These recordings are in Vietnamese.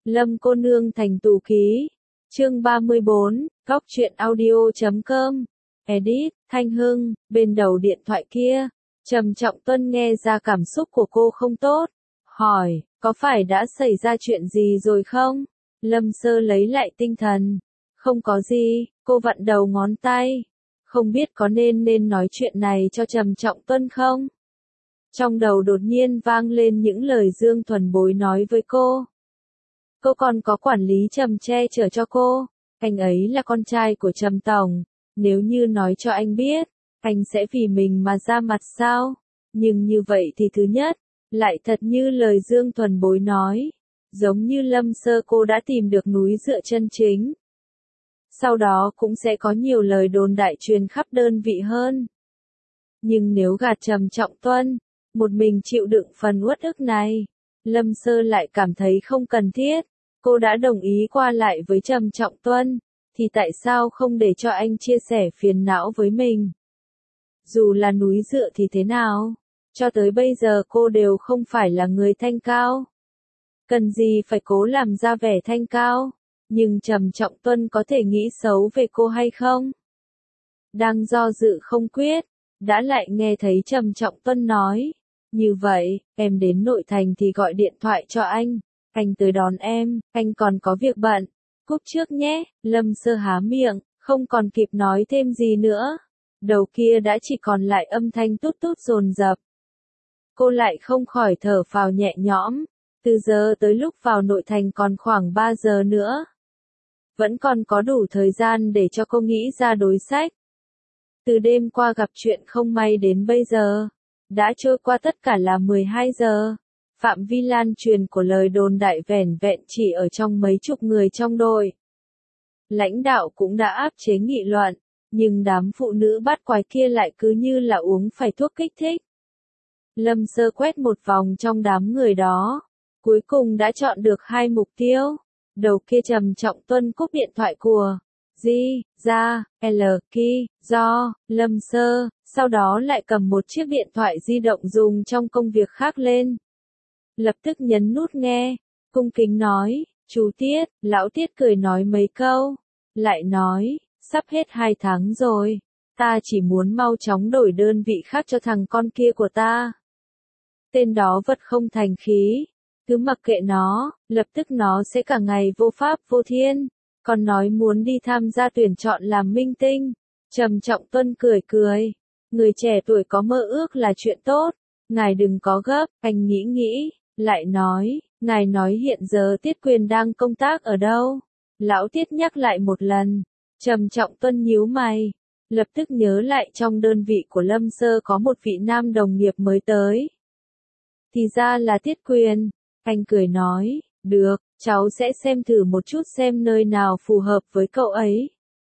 Lâm cô nương thành tù ký. Chương 34, Góc truyện audio.com. Edit, Thanh Hưng, bên đầu điện thoại kia. Trầm Trọng Tuân nghe ra cảm xúc của cô không tốt. Hỏi, có phải đã xảy ra chuyện gì rồi không? Lâm Sơ lấy lại tinh thần. Không có gì, cô vặn đầu ngón tay. Không biết có nên nói chuyện này cho Trầm Trọng Tuân không? Trong đầu đột nhiên vang lên những lời Dương Thuần Bối nói với cô. Cô còn có quản lý Trầm che chở cho cô. Anh ấy là con trai của Trầm Tổng. Nếu như nói cho anh biết, anh sẽ vì mình mà ra mặt sao? Nhưng như vậy thì thứ nhất, lại thật như lời Dương Thuần Bối nói. Giống như Lâm Sơ cô đã tìm được núi dựa chân chính. Sau đó cũng sẽ có nhiều lời đồn đại truyền khắp đơn vị hơn. Nhưng nếu gạt Trầm Trọng Tuân, một mình chịu đựng phần uất ức này, Lâm Sơ lại cảm thấy không cần thiết. Cô đã đồng ý qua lại với Trầm Trọng Tuân, thì tại sao không để cho anh chia sẻ phiền não với mình? Dù là núi dựa thì thế nào? Cho tới bây giờ cô đều không phải là người thanh cao. Cần gì phải cố làm ra vẻ thanh cao? Nhưng Trầm Trọng Tuân có thể nghĩ xấu về cô hay không? Đang do dự không quyết, đã lại nghe thấy Trầm Trọng Tuân nói. Như vậy, em đến nội thành thì gọi điện thoại cho anh tới đón em, anh còn có việc bận. Cúp trước nhé. Lâm Sơ há miệng, không còn kịp nói thêm gì nữa. Đầu kia đã chỉ còn lại âm thanh tút tút dồn dập. Cô lại không khỏi thở phào nhẹ nhõm. Từ giờ tới lúc vào nội thành còn khoảng 3 giờ nữa. Vẫn còn có đủ thời gian để cho cô nghĩ ra đối sách. Từ đêm qua gặp chuyện không may đến bây giờ, đã trôi qua tất cả là 12 giờ. Phạm vi lan truyền của lời đồn đại vẻn vẹn chỉ ở trong mấy chục người trong đội. Lãnh đạo cũng đã áp chế nghị luận, nhưng đám phụ nữ bắt quái kia lại cứ như là uống phải thuốc kích thích. Lâm Sơ quét một vòng trong đám người đó, cuối cùng đã chọn được 2 mục tiêu. Đầu kia Trầm Trọng Tuân cúp điện thoại của do Lâm Sơ, sau đó lại cầm một chiếc điện thoại di động dùng trong công việc khác lên. Lập tức nhấn nút nghe, cung kính nói, chú Tiết, lão Tiết cười nói mấy câu, lại nói, sắp hết 2 tháng rồi, ta chỉ muốn mau chóng đổi đơn vị khác cho thằng con kia của ta. Tên đó vật không thành khí, cứ mặc kệ nó, lập tức nó sẽ cả ngày vô pháp vô thiên, còn nói muốn đi tham gia tuyển chọn làm minh tinh. Trầm Trọng Tuân cười cười, người trẻ tuổi có mơ ước là chuyện tốt, ngài đừng có gấp, anh nghĩ, lại nói, ngài nói hiện giờ Tiết Quyền đang công tác ở đâu? Lão Tiết nhắc lại một lần, Trầm Trọng Tuân nhíu mày, lập tức nhớ lại trong đơn vị của Lâm Sơ có một vị nam đồng nghiệp mới tới. Thì ra là Tiết Quyền, anh cười nói, được, cháu sẽ xem thử một chút xem nơi nào phù hợp với cậu ấy.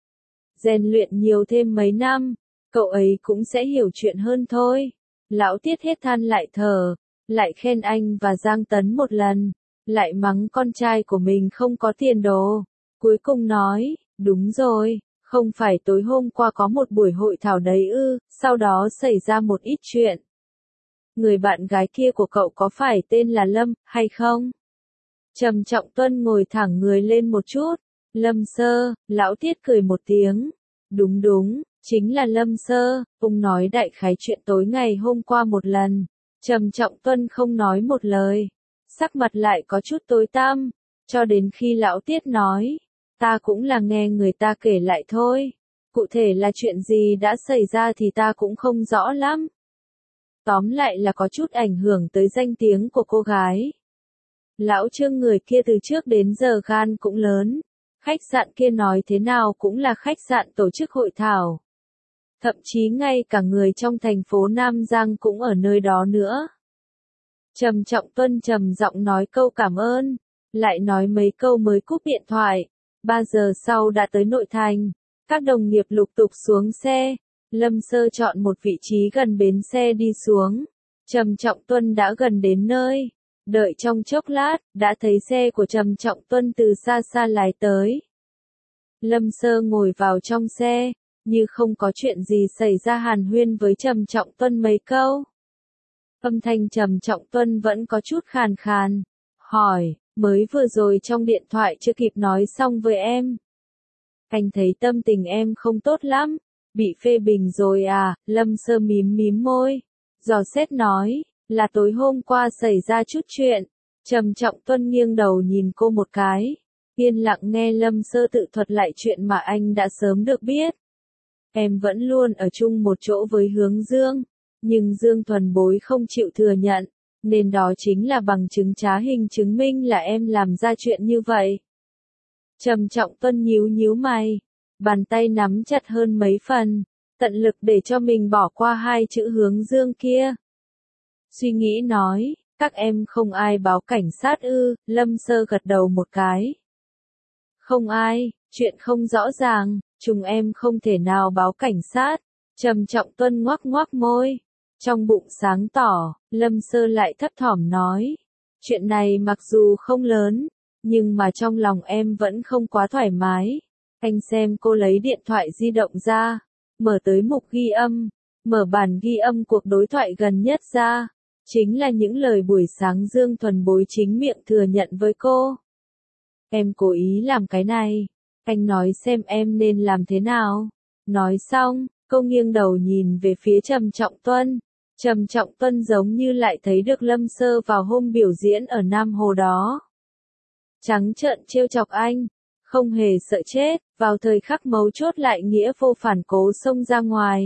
Rèn luyện nhiều thêm mấy năm, cậu ấy cũng sẽ hiểu chuyện hơn thôi. Lão Tiết hết than lại thở, lại khen anh và Giang Tấn một lần, lại mắng con trai của mình không có tiền đồ. Cuối cùng nói, đúng rồi, không phải tối hôm qua có một buổi hội thảo đấy ư, sau đó xảy ra một ít chuyện. Người bạn gái kia của cậu có phải tên là Lâm, hay không? Trầm Trọng Tuân ngồi thẳng người lên một chút. Lâm Sơ, lão Tiết cười một tiếng. Đúng, chính là Lâm Sơ, ông nói đại khái chuyện tối ngày hôm qua một lần. Trầm Trọng Tuân không nói một lời. Sắc mặt lại có chút tối tăm. Cho đến khi lão Tiết nói, ta cũng là nghe người ta kể lại thôi. Cụ thể là chuyện gì đã xảy ra thì ta cũng không rõ lắm. Tóm lại là có chút ảnh hưởng tới danh tiếng của cô gái. Lão Trương người kia từ trước đến giờ gan cũng lớn. Khách sạn kia nói thế nào cũng là khách sạn tổ chức hội thảo. Thậm chí ngay cả người trong thành phố Nam Giang cũng ở nơi đó nữa. Trầm Trọng Tuân trầm giọng nói câu cảm ơn, lại nói mấy câu mới cúp điện thoại. 3 giờ sau đã tới nội thành, các đồng nghiệp lục tục xuống xe. Lâm Sơ chọn một vị trí gần bến xe đi xuống. Trầm Trọng Tuân đã gần đến nơi. Đợi trong chốc lát, đã thấy xe của Trầm Trọng Tuân từ xa xa lái tới. Lâm Sơ ngồi vào trong xe, như không có chuyện gì xảy ra hàn huyên với Trầm Trọng Tuân mấy câu. Âm thanh Trầm Trọng Tuân vẫn có chút khàn khàn. Hỏi, mới vừa rồi trong điện thoại chưa kịp nói xong với em. Anh thấy tâm tình em không tốt lắm, bị phê bình rồi à, Lâm Sơ mím mím môi. Dò xét nói, là tối hôm qua xảy ra chút chuyện. Trầm Trọng Tuân nghiêng đầu nhìn cô một cái, yên lặng nghe Lâm Sơ tự thuật lại chuyện mà anh đã sớm được biết. Em vẫn luôn ở chung một chỗ với Hướng Dương, nhưng Dương Thuần Bối không chịu thừa nhận, nên đó chính là bằng chứng trá hình chứng minh là em làm ra chuyện như vậy. Trầm Trọng Tuân nhíu nhíu mày, bàn tay nắm chặt hơn mấy phần, tận lực để cho mình bỏ qua hai chữ Hướng Dương kia. Suy nghĩ nói, các em không ai báo cảnh sát ư? Lâm Sơ gật đầu một cái. Không ai, chuyện không rõ ràng, chúng em không thể nào báo cảnh sát. Trầm Trọng Tuân ngoác ngoác môi, trong bụng sáng tỏ. Lâm Sơ lại thấp thỏm nói, chuyện này mặc dù không lớn, nhưng mà trong lòng em vẫn không quá thoải mái. Anh xem. Cô lấy điện thoại di động ra, mở tới mục ghi âm, mở bản ghi âm cuộc đối thoại gần nhất ra. Chính là những lời buổi sáng Dương Thuần Bối chính miệng thừa nhận với cô. Em cố ý làm cái này, anh nói xem em nên làm thế nào. Nói xong, cô nghiêng đầu nhìn về phía Trầm Trọng Tuân. Trầm Trọng Tuân giống như lại thấy được Lâm Sơ vào hôm biểu diễn ở Nam Hồ đó. Trắng trợn trêu chọc anh, không hề sợ chết, vào thời khắc mấu chốt lại nghĩa vô phản cố xông ra ngoài.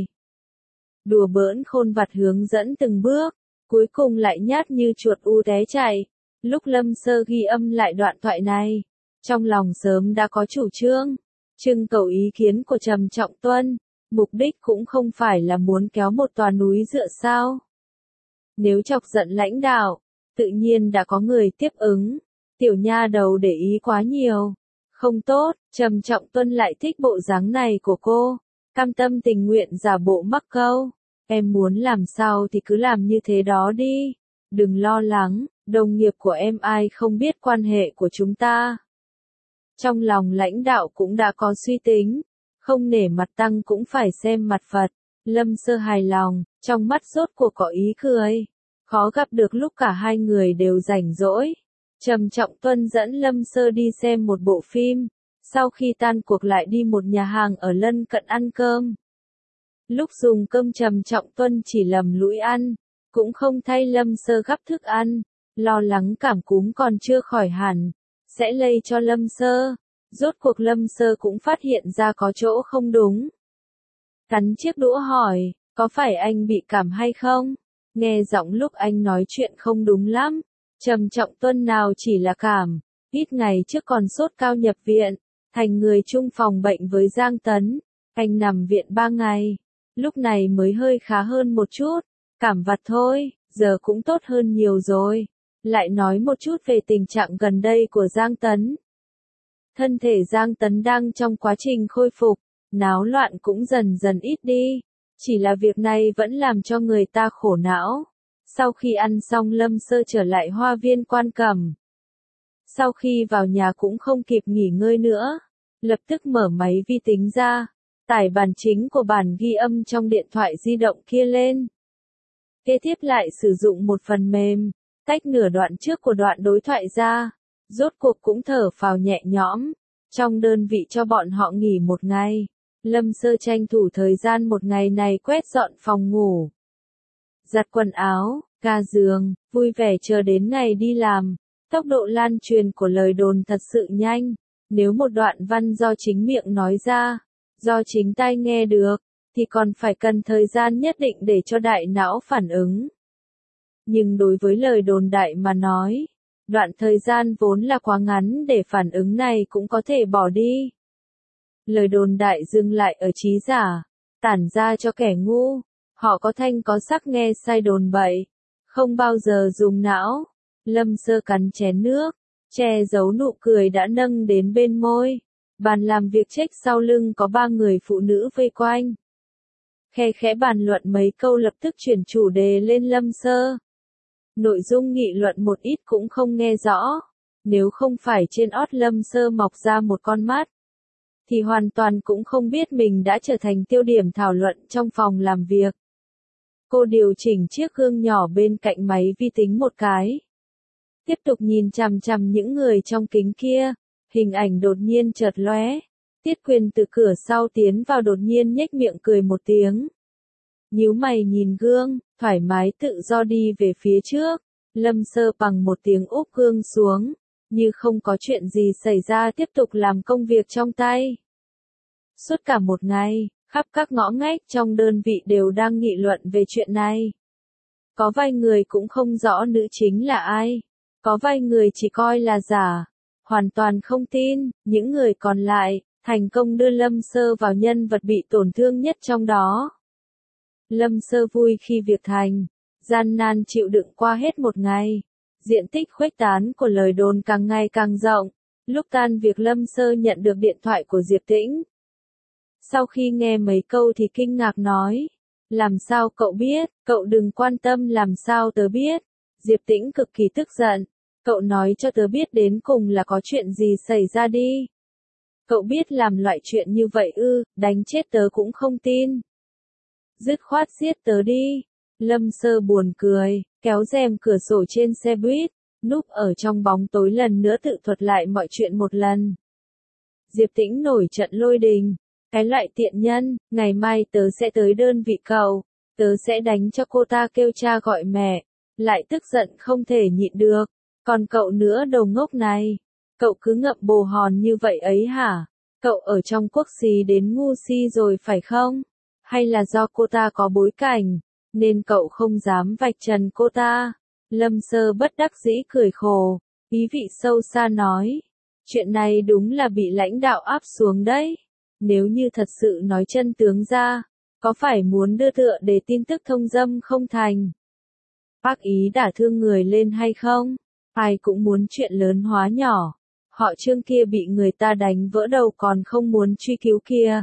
Đùa bỡn khôn vặt hướng dẫn từng bước, cuối cùng lại nhát như chuột té chạy. Lúc Lâm Sơ ghi âm lại đoạn thoại này, trong lòng sớm đã có chủ trương, trưng cầu ý kiến của Trầm Trọng Tuân, mục đích cũng không phải là muốn kéo một tòa núi dựa sao. Nếu chọc giận lãnh đạo, tự nhiên đã có người tiếp ứng, tiểu nha đầu để ý quá nhiều. Không tốt, Trầm Trọng Tuân lại thích bộ dáng này của cô, cam tâm tình nguyện giả bộ mắc câu. Em muốn làm sao thì cứ làm như thế đó đi, đừng lo lắng, đồng nghiệp của em ai không biết quan hệ của chúng ta. Trong lòng lãnh đạo cũng đã có suy tính, không nể mặt tăng cũng phải xem mặt Phật. Lâm Sơ hài lòng, trong mắt rốt cuộc có ý cười, khó gặp được lúc cả hai người đều rảnh rỗi. Trầm Trọng Tuân dẫn Lâm Sơ đi xem một bộ phim, sau khi tan cuộc lại đi một nhà hàng ở lân cận ăn cơm. Lúc dùng cơm Trầm Trọng Tuân chỉ lầm lũi ăn, cũng không thay Lâm Sơ gắp thức ăn, lo lắng cảm cúm còn chưa khỏi hẳn, sẽ lây cho Lâm Sơ. Rốt cuộc Lâm Sơ cũng phát hiện ra có chỗ không đúng. Cắn chiếc đũa hỏi, có phải anh bị cảm hay không? Nghe giọng lúc anh nói chuyện không đúng lắm. Trầm Trọng Tuân nào chỉ là cảm, ít ngày trước còn sốt cao nhập viện, thành người chung phòng bệnh với Giang Tấn. Anh nằm viện 3 ngày, lúc này mới hơi khá hơn một chút, cảm vặt thôi, giờ cũng tốt hơn nhiều rồi. Lại nói một chút về tình trạng gần đây của Giang Tấn. Thân thể Giang Tấn đang trong quá trình khôi phục, náo loạn cũng dần dần ít đi, chỉ là việc này vẫn làm cho người ta khổ não. Sau khi ăn xong Lâm Sơ trở lại Hoa Viên Quan Cẩm. Sau khi vào nhà cũng không kịp nghỉ ngơi nữa, lập tức mở máy vi tính ra, tải bản chính của bản ghi âm trong điện thoại di động kia lên. Kế tiếp lại sử dụng một phần mềm, tách nửa đoạn trước của đoạn đối thoại ra, rốt cuộc cũng thở phào nhẹ nhõm. Trong đơn vị cho bọn họ nghỉ một ngày, Lâm Sơ tranh thủ thời gian một ngày này quét dọn phòng ngủ, giặt quần áo, ga giường, vui vẻ chờ đến ngày đi làm. Tốc độ lan truyền của lời đồn thật sự nhanh, nếu một đoạn văn do chính miệng nói ra, do chính tai nghe được, thì còn phải cần thời gian nhất định để cho đại não phản ứng. Nhưng đối với lời đồn đại mà nói, đoạn thời gian vốn là quá ngắn để phản ứng này cũng có thể bỏ đi. Lời đồn đại dừng lại ở trí giả, tản ra cho kẻ ngu, họ có thanh có sắc nghe sai đồn bậy, không bao giờ dùng não. Lâm Sơ cắn chén nước, che giấu nụ cười đã nâng đến bên môi. Bàn làm việc trách sau lưng có 3 người phụ nữ vây quanh. Khe khẽ bàn luận mấy câu lập tức chuyển chủ đề lên Lâm Sơ. Nội dung nghị luận một ít cũng không nghe rõ. Nếu không phải trên ót Lâm Sơ mọc ra một con mắt, thì hoàn toàn cũng không biết mình đã trở thành tiêu điểm thảo luận trong phòng làm việc. Cô điều chỉnh chiếc gương nhỏ bên cạnh máy vi tính một cái. tiếp tục nhìn chằm chằm những người trong kính kia. Hình ảnh đột nhiên chợt lóe. Tiết Quyền từ cửa sau tiến vào đột nhiên nhếch miệng cười một tiếng. Nhíu mày nhìn gương, thoải mái tự do đi về phía trước. Lâm Sơ bằng một tiếng úp gương xuống, như không có chuyện gì xảy ra tiếp tục làm công việc trong tay. Suốt cả một ngày, khắp các ngõ ngách trong đơn vị đều đang nghị luận về chuyện này. Có vài người cũng không rõ nữ chính là ai, có vài người chỉ coi là giả, hoàn toàn không tin, những người còn lại, thành công đưa Lâm Sơ vào nhân vật bị tổn thương nhất trong đó. Lâm Sơ vui khi việc thành, gian nan chịu đựng qua hết một ngày. Diện tích khuếch tán của lời đồn càng ngày càng rộng. Lúc tan việc Lâm Sơ nhận được điện thoại của Diệp Tĩnh. Sau khi nghe mấy câu thì kinh ngạc nói. Làm sao cậu biết, cậu đừng quan tâm làm sao tớ biết. Diệp Tĩnh cực kỳ tức giận. Cậu nói cho tớ biết đến cùng là có chuyện gì xảy ra đi. Cậu biết làm loại chuyện như vậy ư, đánh chết tớ cũng không tin. Dứt khoát giết tớ đi. Lâm Sơ buồn cười, kéo rèm cửa sổ trên xe buýt, núp ở trong bóng tối lần nữa tự thuật lại mọi chuyện một lần. Diệp Tĩnh nổi trận lôi đình. Cái loại tiện nhân, ngày mai tớ sẽ tới đơn vị cậu, tớ sẽ đánh cho cô ta kêu cha gọi mẹ, lại tức giận không thể nhịn được. Còn cậu nữa đồ ngốc này, cậu cứ ngậm bồ hòn như vậy ấy hả? Cậu ở trong quốc xí đến ngu si rồi phải không? Hay là do cô ta có bối cảnh, nên cậu không dám vạch trần cô ta? Lâm Sơ bất đắc dĩ cười khổ, ý vị sâu xa nói. Chuyện này đúng là bị lãnh đạo áp xuống đấy. Nếu như thật sự nói chân tướng ra, có phải muốn đưa tựa để tin tức thông dâm không thành? Bác ý đả thương người lên hay không? Ai cũng muốn chuyện lớn hóa nhỏ. Họ Trương kia bị người ta đánh vỡ đầu còn không muốn truy cứu kia.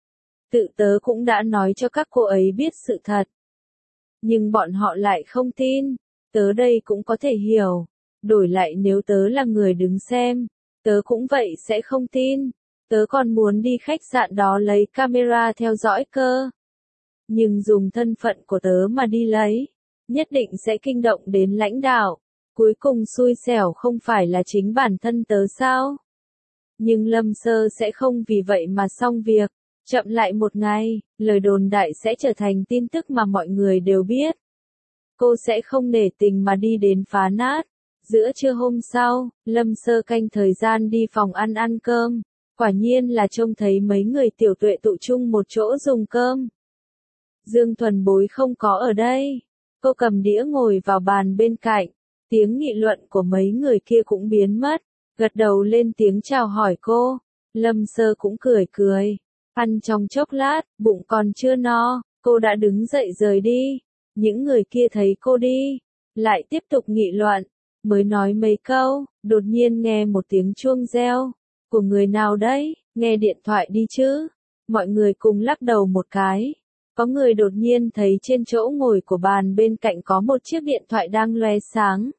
Tự tớ cũng đã nói cho các cô ấy biết sự thật. Nhưng bọn họ lại không tin. Tớ đây cũng có thể hiểu. Đổi lại nếu tớ là người đứng xem, tớ cũng vậy sẽ không tin. Tớ còn muốn đi khách sạn đó lấy camera theo dõi cơ. Nhưng dùng thân phận của tớ mà đi lấy, nhất định sẽ kinh động đến lãnh đạo. Cuối cùng xui xẻo không phải là chính bản thân tớ sao? Nhưng Lâm Sơ sẽ không vì vậy mà xong việc. Chậm lại một ngày, lời đồn đại sẽ trở thành tin tức mà mọi người đều biết. Cô sẽ không nể tình mà đi đến phá nát. Giữa trưa hôm sau, Lâm Sơ canh thời gian đi phòng ăn cơm. Quả nhiên là trông thấy mấy người tiểu tuệ tụ chung một chỗ dùng cơm. Dương Thuần Bối không có ở đây. Cô cầm đĩa ngồi vào bàn bên cạnh. Tiếng nghị luận của mấy người kia cũng biến mất. Gật đầu lên tiếng chào hỏi cô. Lâm Sơ cũng cười cười. Ăn trong chốc lát, bụng còn chưa no, cô đã đứng dậy rời đi. Những người kia thấy cô đi, lại tiếp tục nghị luận. Mới nói mấy câu, đột nhiên nghe một tiếng chuông reo. Của người nào đấy, nghe điện thoại đi chứ. Mọi người cùng lắc đầu một cái. Có người đột nhiên thấy trên chỗ ngồi của bàn bên cạnh có một chiếc điện thoại đang lóe sáng.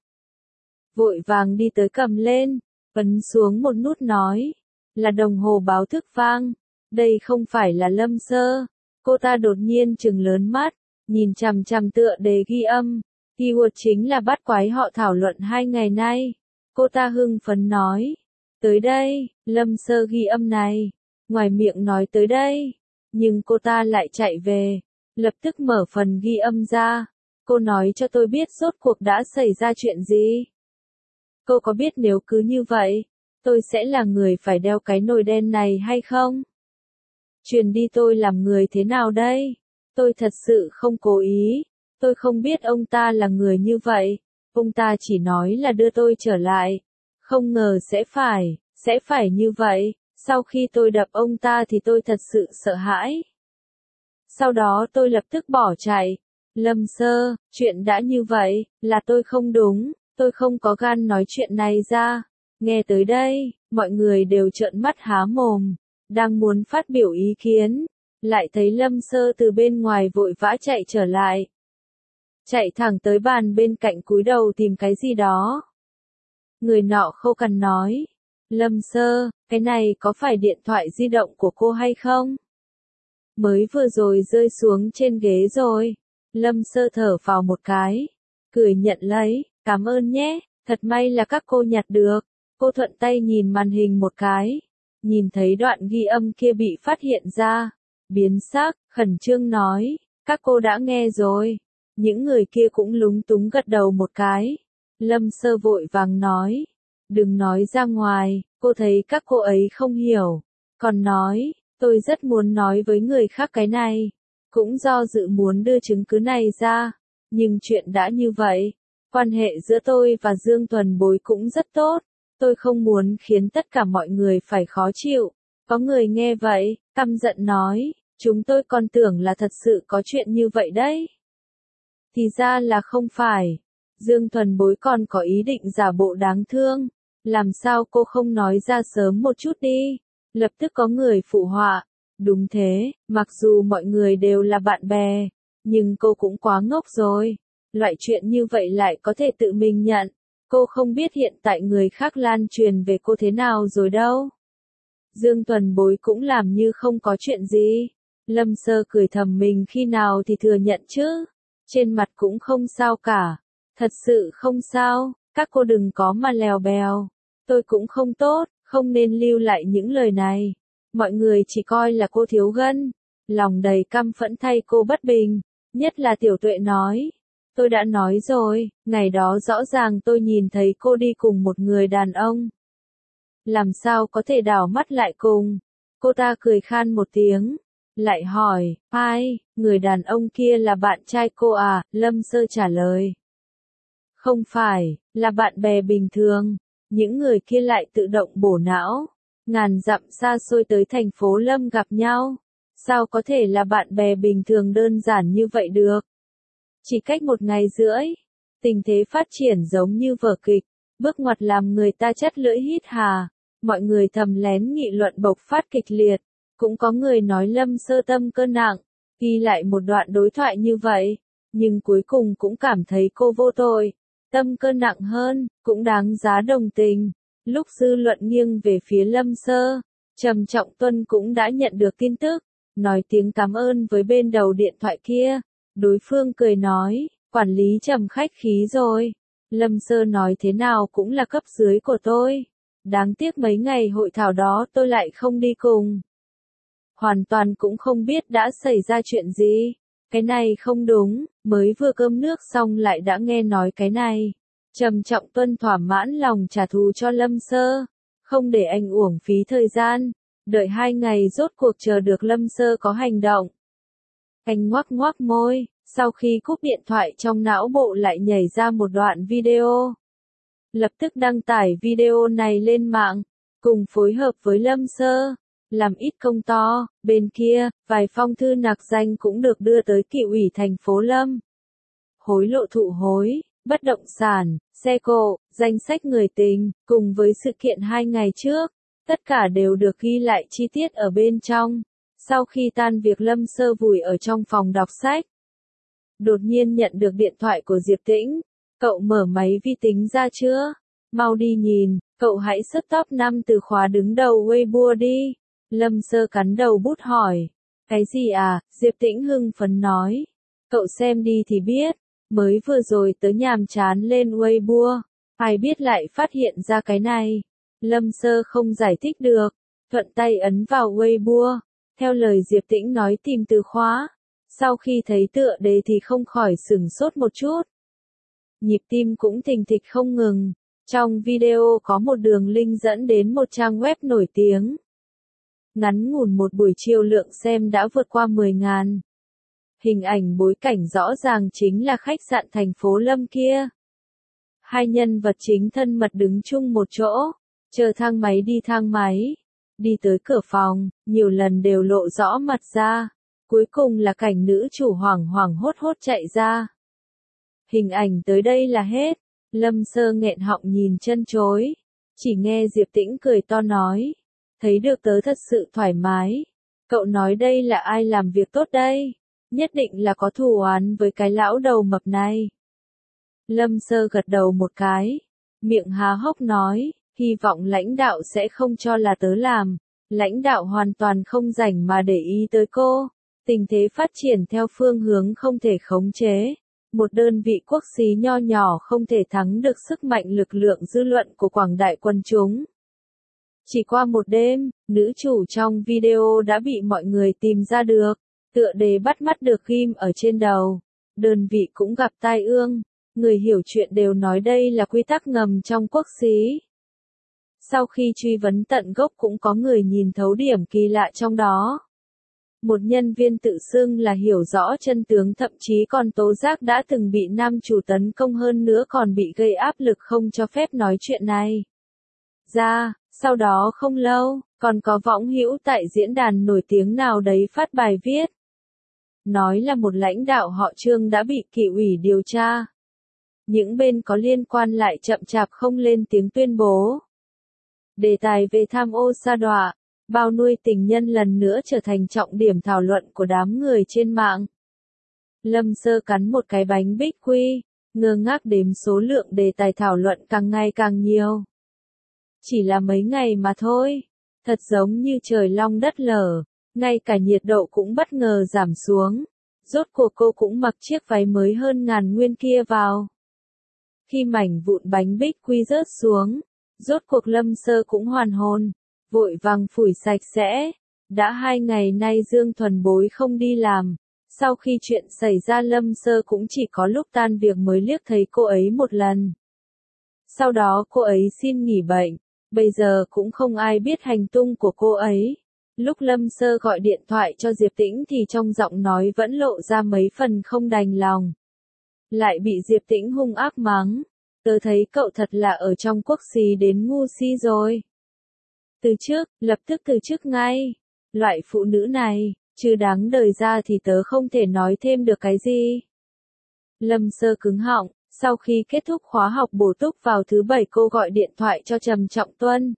Vội vàng đi tới cầm lên, ấn xuống một nút nói. Là đồng hồ báo thức vang. Đây không phải là Lâm Sơ. Cô ta đột nhiên trừng lớn mắt, nhìn chằm chằm tựa đề ghi âm. Keyword chính là bắt quái họ thảo luận 2 ngày nay. Cô ta hưng phấn nói. Tới đây, Lâm Sơ ghi âm này. Ngoài miệng nói tới đây. Nhưng cô ta lại chạy về. Lập tức mở phần ghi âm ra. Cô nói cho tôi biết rốt cuộc đã xảy ra chuyện gì. Cô có biết nếu cứ như vậy, tôi sẽ là người phải đeo cái nồi đen này hay không? Truyền đi tôi làm người thế nào đây? Tôi thật sự không cố ý. Tôi không biết ông ta là người như vậy. Ông ta chỉ nói là đưa tôi trở lại. Không ngờ sẽ phải như vậy. Sau khi tôi đập ông ta thì tôi thật sự sợ hãi. Sau đó tôi lập tức bỏ chạy. Lâm Sơ, chuyện đã như vậy, là tôi không đúng. Tôi không có gan nói chuyện này ra. Nghe tới đây, mọi người đều trợn mắt há mồm. Đang muốn phát biểu ý kiến. Lại thấy Lâm Sơ từ bên ngoài vội vã chạy trở lại. Chạy thẳng tới bàn bên cạnh cúi đầu tìm cái gì đó. Người nọ khô cằn nói. Lâm Sơ, cái này có phải điện thoại di động của cô hay không? Mới vừa rồi rơi xuống trên ghế rồi. Lâm Sơ thở phào một cái. Cười nhận lấy, cảm ơn nhé, Thật may là các cô nhặt được. Cô thuận tay nhìn màn hình một cái. Nhìn thấy đoạn ghi âm kia bị phát hiện ra. Biến sắc, khẩn trương nói. Các cô đã nghe rồi. Những người kia cũng lúng túng gật đầu một cái. Lâm Sơ vội vàng nói. Đừng nói ra ngoài, cô thấy các cô ấy không hiểu. Còn nói, tôi rất muốn nói với người khác cái này. Cũng do dự muốn đưa chứng cứ này ra. Nhưng chuyện đã như vậy. Quan hệ giữa tôi và Dương Tuần Bối cũng rất tốt. Tôi không muốn khiến tất cả mọi người phải khó chịu. Có người nghe vậy, căm giận nói. Chúng tôi còn tưởng là thật sự có chuyện như vậy đấy. Thì ra là không phải. Dương Tuần Bối còn có ý định giả bộ đáng thương. Làm sao cô không nói ra sớm một chút đi? Lập tức có người phụ họa. Đúng thế, mặc dù mọi người đều là bạn bè, nhưng cô cũng quá ngốc rồi. Loại chuyện như vậy lại có thể tự mình nhận. Cô không biết hiện tại người khác lan truyền về cô thế nào rồi đâu. Dương Tuần Bối cũng làm như không có chuyện gì. Lâm Sơ cười thầm mình khi nào thì thừa nhận chứ. Trên mặt cũng không sao cả. Thật sự không sao, các cô đừng có mà lèo bèo. Tôi cũng không tốt, không nên lưu lại những lời này. Mọi người chỉ coi là cô thiếu gân. Lòng đầy căm phẫn thay cô bất bình. Nhất là Tiểu Tuệ nói. Tôi đã nói rồi, ngày đó rõ ràng tôi nhìn thấy cô đi cùng một người đàn ông. Làm sao có thể đảo mắt lại cùng? Cô ta cười khan một tiếng. Lại hỏi, ai, người đàn ông kia là bạn trai cô à? Lâm Sơ trả lời. Không phải, là bạn bè bình thường. Những người kia lại tự động bổ não. Ngàn dặm xa xôi tới thành phố Lâm gặp nhau. Sao có thể là bạn bè bình thường đơn giản như vậy được? Chỉ cách 1 ngày rưỡi. Tình thế phát triển giống như vở kịch. Bước ngoặt làm người ta chất lưỡi hít hà. Mọi người thầm lén nghị luận bộc phát kịch liệt. Cũng có người nói Lâm Sơ tâm cơ nặng. Ghi lại một đoạn đối thoại như vậy. Nhưng cuối cùng cũng cảm thấy cô vô tội. Tâm cơ nặng hơn, cũng đáng giá đồng tình. Lúc dư luận nghiêng về phía Lâm Sơ, Trầm Trọng Tuân cũng đã nhận được tin tức, nói tiếng cảm ơn với bên đầu điện thoại kia. Đối phương cười nói, quản lý Trầm khách khí rồi. Lâm Sơ nói thế nào cũng là cấp dưới của tôi. Đáng tiếc mấy ngày hội thảo đó tôi lại không đi cùng. Hoàn toàn cũng không biết đã xảy ra chuyện gì. Cái này không đúng, mới vừa cơm nước xong lại đã nghe nói cái này. Trầm Trọng Tuân thỏa mãn lòng trả thù cho Lâm Sơ. Không để anh uổng phí thời gian. Đợi 2 ngày rốt cuộc chờ được Lâm Sơ có hành động. Anh ngoác ngoác môi, sau khi cúp điện thoại trong não bộ lại nhảy ra một đoạn video. Lập tức đăng tải video này lên mạng, cùng phối hợp với Lâm Sơ. Làm ít công to, bên kia, vài phong thư nạc danh cũng được đưa tới Kỷ ủy thành phố Lâm. Hối lộ thụ hối, bất động sản, xe cộ, danh sách người tình, cùng với sự kiện 2 ngày trước, tất cả đều được ghi lại chi tiết ở bên trong. Sau khi tan việc Lâm Sơ vùi ở trong phòng đọc sách. Đột nhiên nhận được điện thoại của Diệp Tĩnh. Cậu mở máy vi tính ra chưa? Mau đi nhìn, cậu hãy search top 5 từ khóa đứng đầu Weibo đi. Lâm Sơ cắn đầu bút hỏi. Cái gì à? Diệp Tĩnh hưng phấn nói. Cậu xem đi thì biết. Mới vừa rồi tớ nhàm chán lên Weibo. Ai biết lại phát hiện ra cái này. Lâm Sơ không giải thích được. Thuận tay ấn vào Weibo. Theo lời Diệp Tĩnh nói tìm từ khóa. Sau khi thấy tựa đề thì không khỏi sửng sốt một chút. Nhịp tim cũng thình thịch không ngừng. Trong video có một đường link dẫn đến một trang web nổi tiếng. Ngắn ngủn một buổi chiều lượng xem đã vượt qua 10.000. Hình ảnh bối cảnh rõ ràng chính là khách sạn thành phố Lâm kia. 2 nhân vật chính thân mật đứng chung một chỗ, chờ thang máy đi thang máy. Đi tới cửa phòng, nhiều lần đều lộ rõ mặt ra. Cuối cùng là cảnh nữ chủ hoảng hoảng hốt hốt chạy ra. Hình ảnh tới đây là hết. Lâm Sơ nghẹn họng nhìn chân chối. Chỉ nghe Diệp Tĩnh cười to nói. Thấy được tớ thật sự thoải mái. Cậu nói đây là ai làm việc tốt đây? Nhất định là có thù oán với cái lão đầu mập này. Lâm Sơ gật đầu một cái. Miệng há hốc nói. Hy vọng lãnh đạo sẽ không cho là tớ làm. Lãnh đạo hoàn toàn không rảnh mà để ý tới cô. Tình thế phát triển theo phương hướng không thể khống chế. Một đơn vị quốc xí nho nhỏ không thể thắng được sức mạnh lực lượng dư luận của quảng đại quần chúng. Chỉ qua một đêm, nữ chủ trong video đã bị mọi người tìm ra được, tựa đề bắt mắt được ghim ở trên đầu. Đơn vị cũng gặp tai ương, người hiểu chuyện đều nói đây là quy tắc ngầm trong quốc xí. Sau khi truy vấn tận gốc cũng có người nhìn thấu điểm kỳ lạ trong đó. Một nhân viên tự xưng là hiểu rõ chân tướng thậm chí còn tố giác đã từng bị nam chủ tấn công, hơn nữa còn bị gây áp lực không cho phép nói chuyện này. Sau đó không lâu, còn có võng hữu tại diễn đàn nổi tiếng nào đấy phát bài viết. Nói là một lãnh đạo họ Trương đã bị kỷ ủy điều tra. Những bên có liên quan lại chậm chạp không lên tiếng tuyên bố. Đề tài về tham ô sa đọa, bao nuôi tình nhân lần nữa trở thành trọng điểm thảo luận của đám người trên mạng. Lâm Sơ cắn một cái bánh bích quy, ngơ ngác đếm số lượng đề tài thảo luận càng ngày càng nhiều. Chỉ là mấy ngày mà thôi, thật giống như trời long đất lở, ngay cả nhiệt độ cũng bất ngờ giảm xuống. Rốt cuộc cô cũng mặc chiếc váy mới hơn ngàn nguyên kia vào. Khi mảnh vụn bánh bích quy rớt xuống, rốt cuộc Lâm Sơ cũng hoàn hồn, vội vàng phủi sạch sẽ. Đã 2 ngày nay Dương Thuần Bối không đi làm, sau khi chuyện xảy ra Lâm Sơ cũng chỉ có lúc tan việc mới liếc thấy cô ấy một lần. Sau đó cô ấy xin nghỉ bệnh, bây giờ cũng không ai biết hành tung của cô ấy. Lúc Lâm Sơ gọi điện thoại cho Diệp Tĩnh thì trong giọng nói vẫn lộ ra mấy phần không đành lòng. Lại bị Diệp Tĩnh hung ác mắng. Tớ thấy cậu thật là ở trong quốc xí đến ngu si rồi. Từ chức, lập tức từ chức ngay. Loại phụ nữ này, chứ đáng đời ra thì tớ không thể nói thêm được cái gì. Lâm Sơ cứng họng, sau khi kết thúc khóa học bổ túc vào thứ 7 cô gọi điện thoại cho Trầm Trọng Tuân.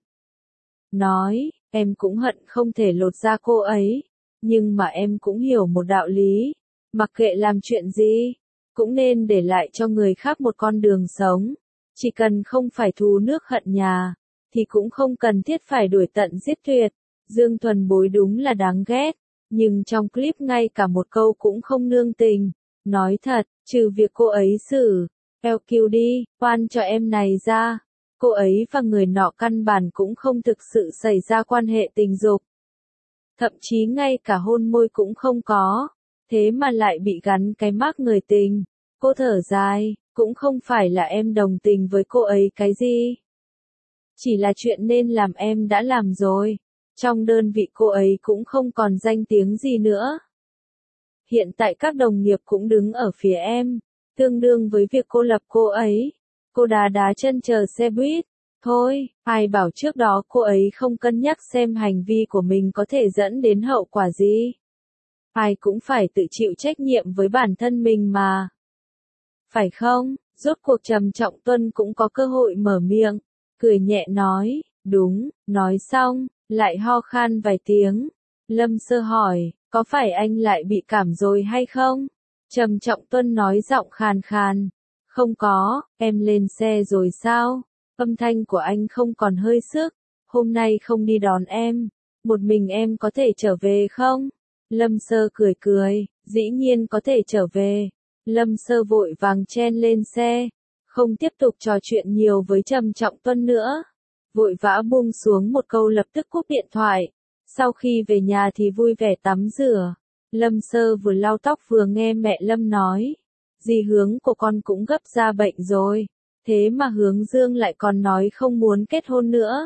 Nói, em cũng hận không thể lột ra cô ấy, nhưng mà em cũng hiểu một đạo lý, mặc kệ làm chuyện gì, cũng nên để lại cho người khác một con đường sống. Chỉ cần không phải thù nước hận nhà, thì cũng không cần thiết phải đuổi tận giết tuyệt. Dương Thuần Bối đúng là đáng ghét, nhưng trong clip ngay cả một câu cũng không nương tình. Nói thật, trừ việc cô ấy xử LQ đi, oan cho em này ra, cô ấy và người nọ căn bản cũng không thực sự xảy ra quan hệ tình dục. Thậm chí ngay cả hôn môi cũng không có, thế mà lại bị gắn cái mác người tình. Cô thở dài, cũng không phải là em đồng tình với cô ấy cái gì. Chỉ là chuyện nên làm em đã làm rồi. Trong đơn vị cô ấy cũng không còn danh tiếng gì nữa. Hiện tại các đồng nghiệp cũng đứng ở phía em, tương đương với việc cô lập cô ấy. Cô đá đá chân chờ xe buýt. Thôi, ai bảo trước đó cô ấy không cân nhắc xem hành vi của mình có thể dẫn đến hậu quả gì. Ai cũng phải tự chịu trách nhiệm với bản thân mình mà. Phải không? Rốt cuộc Trầm Trọng Tuân cũng có cơ hội mở miệng, cười nhẹ nói, đúng, nói xong, lại ho khan vài tiếng. Lâm Sơ hỏi, có phải anh lại bị cảm rồi hay không? Trầm Trọng Tuân nói giọng khàn khàn, không có, em lên xe rồi sao? Âm thanh của anh không còn hơi sức, hôm nay không đi đón em, một mình em có thể trở về không? Lâm Sơ cười cười, dĩ nhiên có thể trở về. Lâm Sơ vội vàng chen lên xe, không tiếp tục trò chuyện nhiều với Trầm Trọng Tuân nữa. Vội vã buông xuống một câu lập tức cúp điện thoại. Sau khi về nhà thì vui vẻ tắm rửa. Lâm Sơ vừa lau tóc vừa nghe mẹ Lâm nói. Dì Hướng của con cũng gấp ra bệnh rồi. Thế mà Hướng Dương lại còn nói không muốn kết hôn nữa.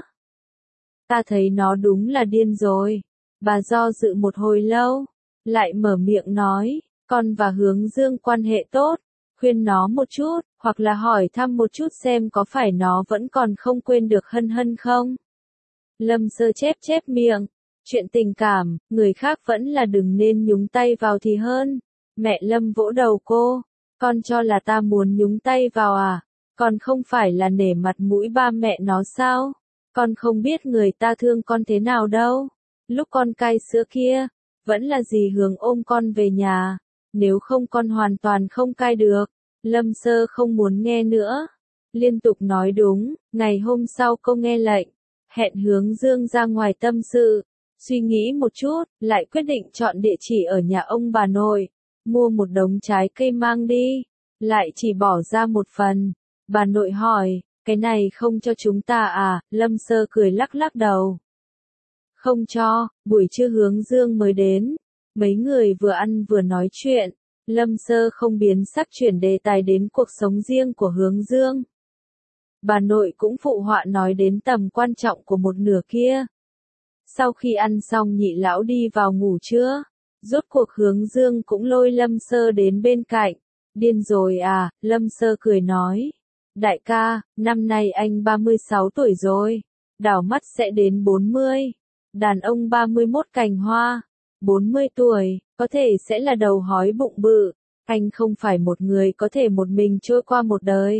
Ta thấy nó đúng là điên rồi. Bà do dự một hồi lâu, lại mở miệng nói, con và Hướng Dương quan hệ tốt, khuyên nó một chút, hoặc là hỏi thăm một chút xem có phải nó vẫn còn không quên được Hân Hân không. Lâm Sơ chép chép miệng, chuyện tình cảm, người khác vẫn là đừng nên nhúng tay vào thì hơn. Mẹ Lâm vỗ đầu cô, con cho là ta muốn nhúng tay vào à, còn không phải là nể mặt mũi ba mẹ nó sao, con không biết người ta thương con thế nào đâu. Lúc con cai sữa kia, vẫn là dì Hướng ôm con về nhà, nếu không con hoàn toàn không cai được. Lâm Sơ không muốn nghe nữa, liên tục nói đúng. Ngày hôm sau cô nghe lệnh, hẹn Hướng Dương ra ngoài tâm sự, suy nghĩ một chút, lại quyết định chọn địa chỉ ở nhà ông bà nội, mua một đống trái cây mang đi. lại chỉ bỏ ra một phần. Bà nội hỏi, cái này không cho chúng ta à? Lâm Sơ cười lắc lắc đầu. Không cho, buổi trưa Hướng Dương mới đến. Mấy người vừa ăn vừa nói chuyện. Lâm Sơ không biến sắc chuyển đề tài đến cuộc sống riêng của Hướng Dương. Bà nội cũng phụ họa nói đến tầm quan trọng của một nửa kia. Sau khi ăn xong nhị lão đi vào ngủ trưa. Rốt cuộc Hướng Dương cũng lôi Lâm Sơ đến bên cạnh. Điên rồi à? Lâm Sơ cười nói. Đại ca, năm nay anh 36 tuổi rồi. Đảo mắt sẽ đến 40. Đàn ông 31 cành hoa. 40 tuổi, có thể sẽ là đầu hói bụng bự. Anh không phải một người có thể một mình trôi qua một đời.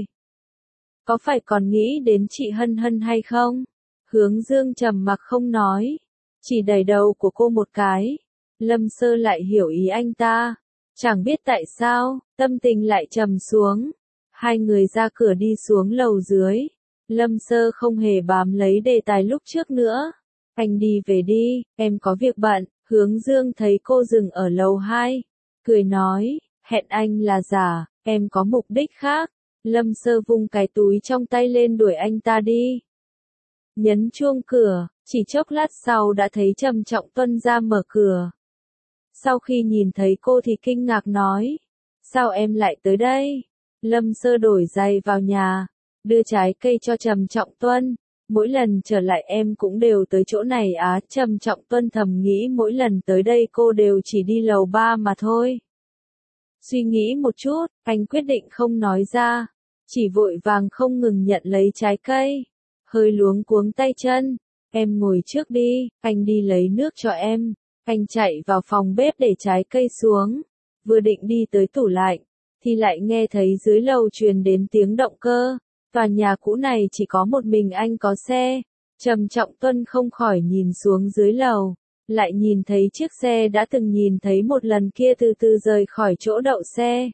Có phải còn nghĩ đến chị Hân Hân hay không? Hướng Dương trầm mặc không nói. Chỉ đẩy đầu của cô một cái. Lâm Sơ lại hiểu ý anh ta. Chẳng biết tại sao, tâm tình lại trầm xuống. Hai người ra cửa đi xuống lầu dưới. Lâm Sơ không hề bám lấy đề tài lúc trước nữa. Anh đi về đi, em có việc bận. Hướng Dương thấy cô dừng ở lầu 2. Cười nói, hẹn anh là giả, em có mục đích khác. Lâm Sơ vung cái túi trong tay lên đuổi anh ta đi. Nhấn chuông cửa, chỉ chốc lát sau đã thấy Trầm Trọng Tuân ra mở cửa. Sau khi nhìn thấy cô thì kinh ngạc nói, sao em lại tới đây? Lâm Sơ đổi giày vào nhà, đưa trái cây cho Trầm Trọng Tuân. Mỗi lần trở lại em cũng đều tới chỗ này á. Trầm Trọng Tuân thầm nghĩ mỗi lần tới đây cô đều chỉ đi lầu 3 mà thôi. Suy nghĩ một chút, anh quyết định không nói ra. Chỉ vội vàng không ngừng nhận lấy trái cây. Hơi luống cuống tay chân. Em ngồi trước đi, anh đi lấy nước cho em. Anh chạy vào phòng bếp để trái cây xuống. Vừa định đi tới tủ lạnh, thì lại nghe thấy dưới lầu truyền đến tiếng động cơ. Tòa nhà cũ này chỉ có một mình anh có xe. Trầm Trọng Tuân không khỏi nhìn xuống dưới lầu. Lại nhìn thấy chiếc xe đã từng nhìn thấy một lần kia từ từ rời khỏi chỗ đậu xe.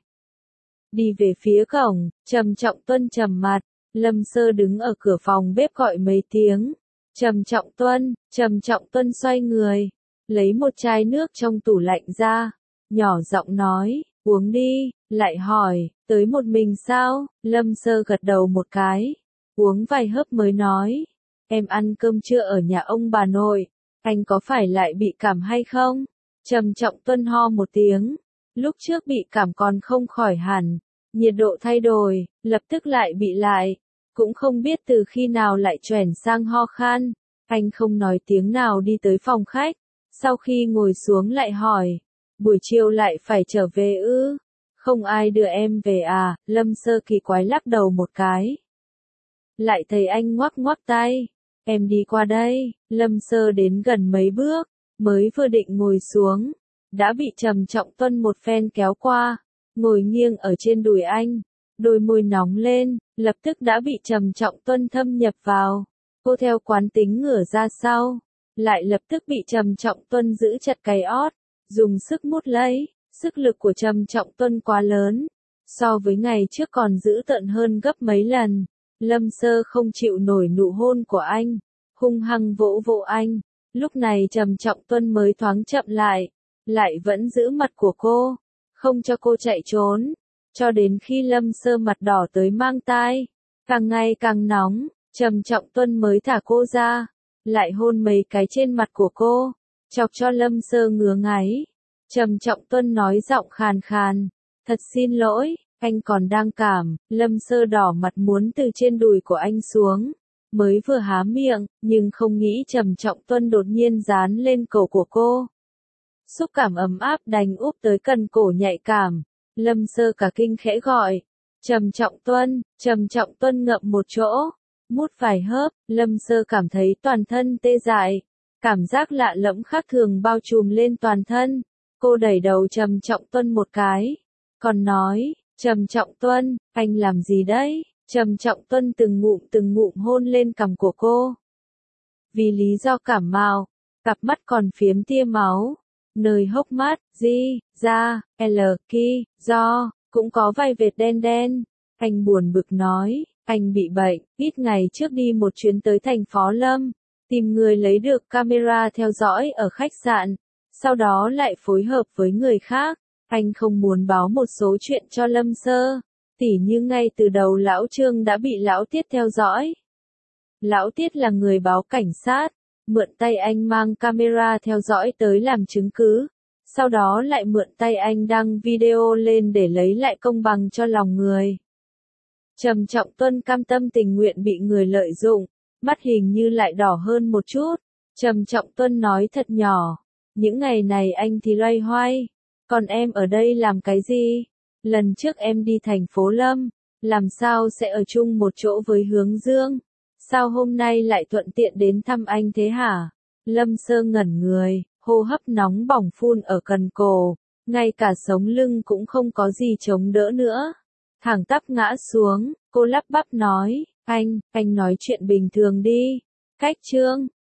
Đi về phía cổng, Trầm Trọng Tuân trầm mặt. Lâm Sơ đứng ở cửa phòng bếp gọi mấy tiếng. Trầm Trọng Tuân xoay người. Lấy một chai nước trong tủ lạnh ra. Nhỏ giọng nói, uống đi. Lại hỏi, tới một mình sao? Lâm Sơ gật đầu một cái. Uống vài hớp mới nói. Em ăn cơm trưa ở nhà ông bà nội. Anh có phải lại bị cảm hay không? Trầm Trọng Tuân ho một tiếng. Lúc trước bị cảm còn không khỏi hẳn. Nhiệt độ thay đổi, lập tức lại bị lại. Cũng không biết từ khi nào lại chuyển sang ho khan. Anh không nói tiếng nào đi tới phòng khách. Sau khi ngồi xuống lại hỏi. Buổi chiều lại phải trở về ư? Không ai đưa em về à? Lâm Sơ kỳ quái lắc đầu một cái. Lại thấy anh ngoắc ngoắc tay. Em đi qua đây. Lâm Sơ đến gần mấy bước, mới vừa định ngồi xuống. Đã bị Trầm Trọng Tuân một phen kéo qua. Ngồi nghiêng ở trên đùi anh. Đôi môi nóng lên, lập tức đã bị Trầm Trọng Tuân thâm nhập vào. Cô theo quán tính ngửa ra sau. Lại lập tức bị Trầm Trọng Tuân giữ chặt cái ót. Dùng sức mút lấy. Sức lực của Trầm Trọng Tuân quá lớn. So với ngày trước còn dữ tợn hơn gấp mấy lần. Lâm Sơ không chịu nổi nụ hôn của anh. Hung hăng vỗ vỗ anh. Lúc này Trầm Trọng Tuân mới thoáng chậm lại. Lại vẫn giữ mặt của cô. Không cho cô chạy trốn. Cho đến khi Lâm Sơ mặt đỏ tới mang tai. Càng ngày càng nóng. Trầm Trọng Tuân mới thả cô ra. Lại hôn mấy cái trên mặt của cô. Chọc cho Lâm Sơ ngứa ngáy. Trầm Trọng Tuân nói giọng khàn khàn. Thật xin lỗi, anh còn đang cảm. Lâm Sơ đỏ mặt muốn từ trên đùi của anh xuống. Mới vừa há miệng, nhưng không nghĩ Trầm Trọng Tuân đột nhiên dán lên cổ của cô. Xúc cảm ấm áp đành úp tới cần cổ nhạy cảm. Lâm Sơ cả kinh khẽ gọi. Trầm Trọng Tuân ngậm một chỗ. Mút vài hớp, Lâm Sơ cảm thấy toàn thân tê dại. Cảm giác lạ lẫm khác thường bao trùm lên toàn thân. Cô đẩy đầu Trầm Trọng Tuân một cái. Còn nói, Trầm Trọng Tuân, anh làm gì đấy? Trầm Trọng Tuân từng ngụm hôn lên cằm của cô. Vì lý do cảm mạo, cặp mắt còn phiếm tia máu. Nơi hốc mắt, do, cũng có vài vệt đen đen. Anh buồn bực nói, anh bị bệnh, ít ngày trước đi một chuyến tới thành Phó Lâm. Tìm người lấy được camera theo dõi ở khách sạn. Sau đó lại phối hợp với người khác. Anh không muốn báo một số chuyện cho Lâm Sơ. Tỉ như ngay từ đầu lão Trương đã bị lão Tiết theo dõi. Lão Tiết là người báo cảnh sát, mượn tay anh mang camera theo dõi tới làm chứng cứ, sau đó lại mượn tay anh đăng video lên để lấy lại công bằng cho lòng người. Trầm Trọng Tuân cam tâm tình nguyện bị người lợi dụng, mắt hình như lại đỏ hơn một chút. Trầm Trọng Tuân nói thật nhỏ, những ngày này anh thì loay hoay, còn em ở đây làm cái gì? Lần trước em đi thành phố Lâm, làm sao sẽ ở chung một chỗ với Hướng Dương? Sao hôm nay lại thuận tiện đến thăm anh thế hả? Lâm Sơ ngẩn người, hô hấp nóng bỏng phun ở cần cổ, ngay cả sống lưng cũng không có gì chống đỡ nữa. Thẳng tắp ngã xuống, cô lắp bắp nói, anh nói chuyện bình thường đi. Cách Trương,